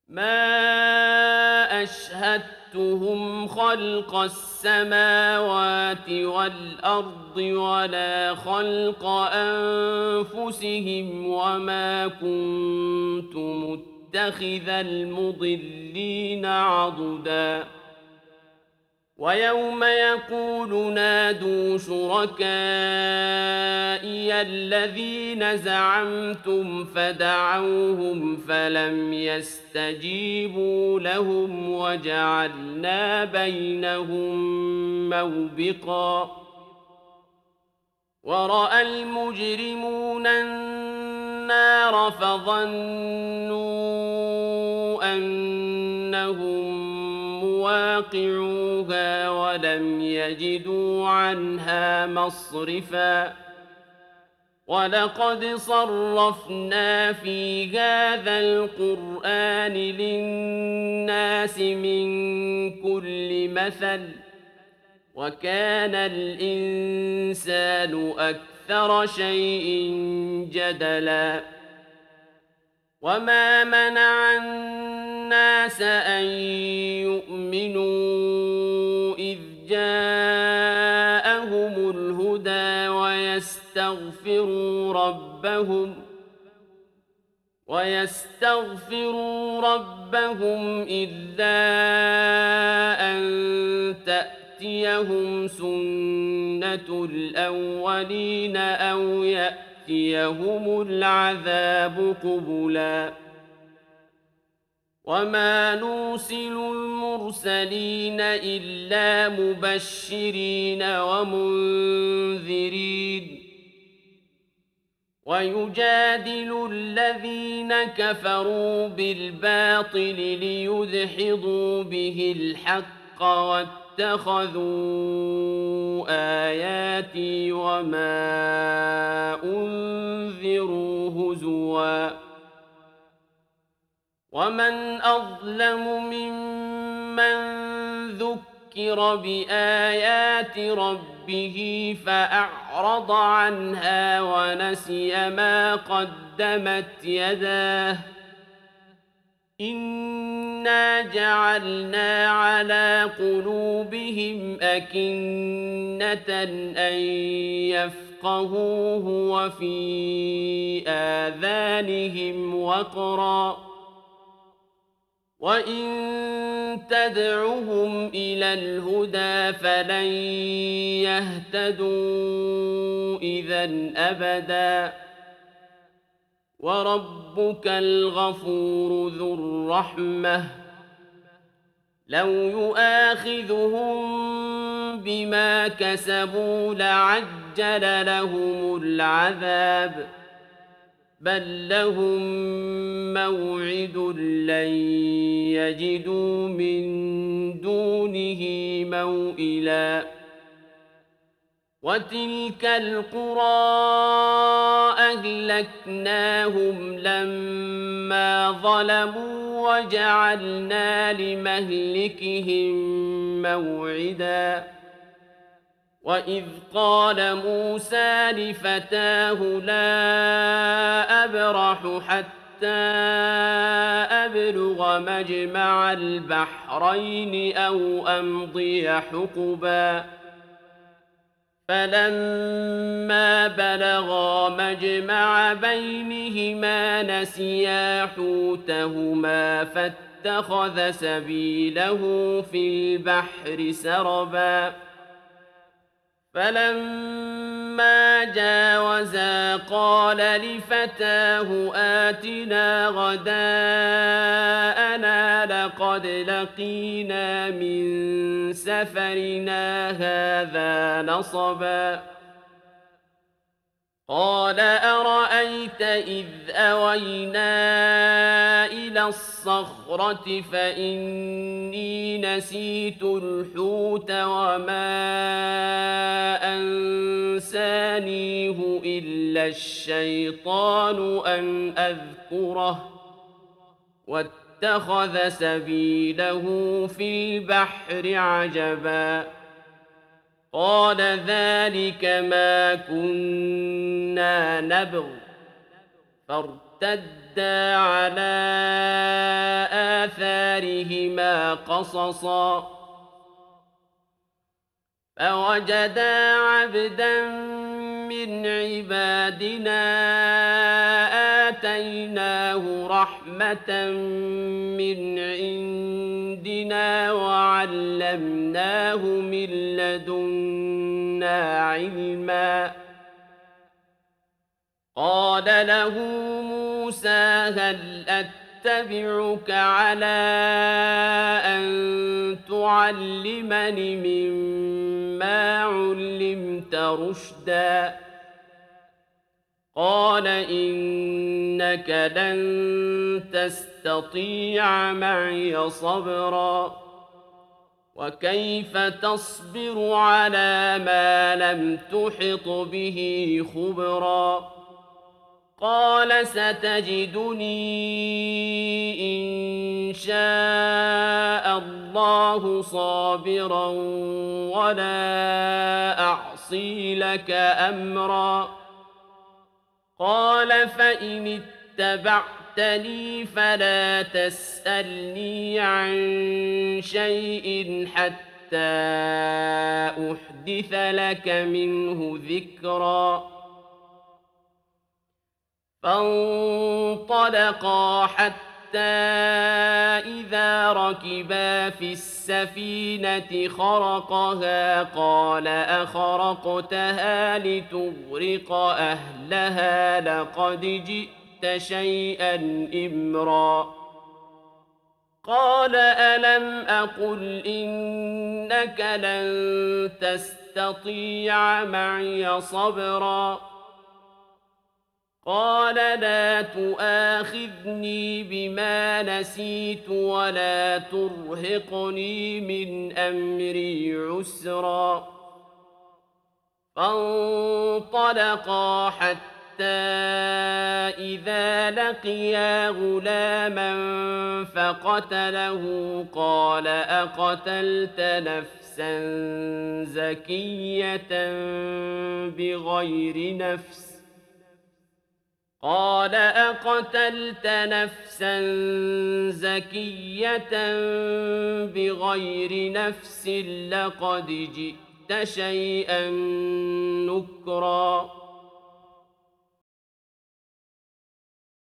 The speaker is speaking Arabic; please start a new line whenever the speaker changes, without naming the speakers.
ما أشهدتهم خلق السماوات والأرض ولا خلق أنفسهم وما كنت متخذ المضلين عضدا ويوم يقول نادوا شركائي الذين زعمتم فدعوهم فلم يستجيبوا لهم وجعلنا بينهم موبقا ورأى المجرمون النار فظنوا أنهم مواقعوها ولم يجدوا عنها مصرفا ولقد صرفنا في هذا القرآن للناس من كل مثل وكان الإنسان أكثر شيء جدلا وما منع الناس أن يؤمنوا إذ جاءهم الهدى ويستغفروا ربهم إلا أن تأتيهم سنة الأولين أو يأتيهم العذاب قبلا وما نرسل المرسلين إلا مبشرين ومنذرين ويجادل الذين كفروا بالباطل ليدحضوا به الحق واتخذوا آياتي وما أنذروا هزوا ومن أظلم ممن ذكر بآيات ربه فأعرض عنها ونسي ما قدمت يداه إنا جعلنا على قلوبهم أكنة أن يفقهوه وفي آذانهم وقرا وإن تدعهم إلى الهدى فلن يهتدوا إذا أبدا وربك الغفور ذو الرحمة لو يؤاخذهم بما كسبوا لعجل لهم العذاب بل لهم موعد لن يجدوا من دونه موئلا وتلك القرى أهلكناهم لما ظلموا وجعلنا لمهلكهم موعدا وإذ قال موسى لفتاه لا أبرح حتى أبلغ مجمع البحرين أو أمضي حقبا فلما بلغا مجمع بينهما نسيا حوتهما فاتخذ سبيله في البحر سربا فلما جاوزا قال لفتاه آتنا غداءنا لقد لقينا من سفرنا هذا نصبا قال أرأيت إذ أوينا إلى الصخرة فإني نسيت الحوت وما أنسانيه إلا الشيطان أن أذكره واتخذ سبيله في البحر عجبا قال ذلك ما كنا نبغ فارتدا على آثارهما قصصا فوجدا عبدا من عبادنا آتيناه رحمة من عندنا وعلمناه من لدنا علما قال له موسى هل أتبعك على أن تعلمني مما علمت رشدا قال إنك لن تستطيع معي صبرا وكيف تصبر على ما لم تحط به خبرا قال ستجدني إن شاء الله صابرا ولا أعصي لك أمرا قال فإن اتبعتني فلا تسألني عن شيء حتى أحدث لك منه ذكرا فانطلقا حتى إذا ركبا في السفينة خرقها قال أخرقتها لتغرق أهلها لقد جئت شيئا إمرا قال ألم أقل إنك لن تستطيع معي صبرا قال لا تؤاخذني بما نسيت ولا ترهقني من أمري عسرا فانطلقا حتى إذا لقيا غلاما فقتله قال أقتلت نفسا زكية بغير نفس قال أقتلت نفسا زكية بغير نفس لقد جئت شيئا نكرا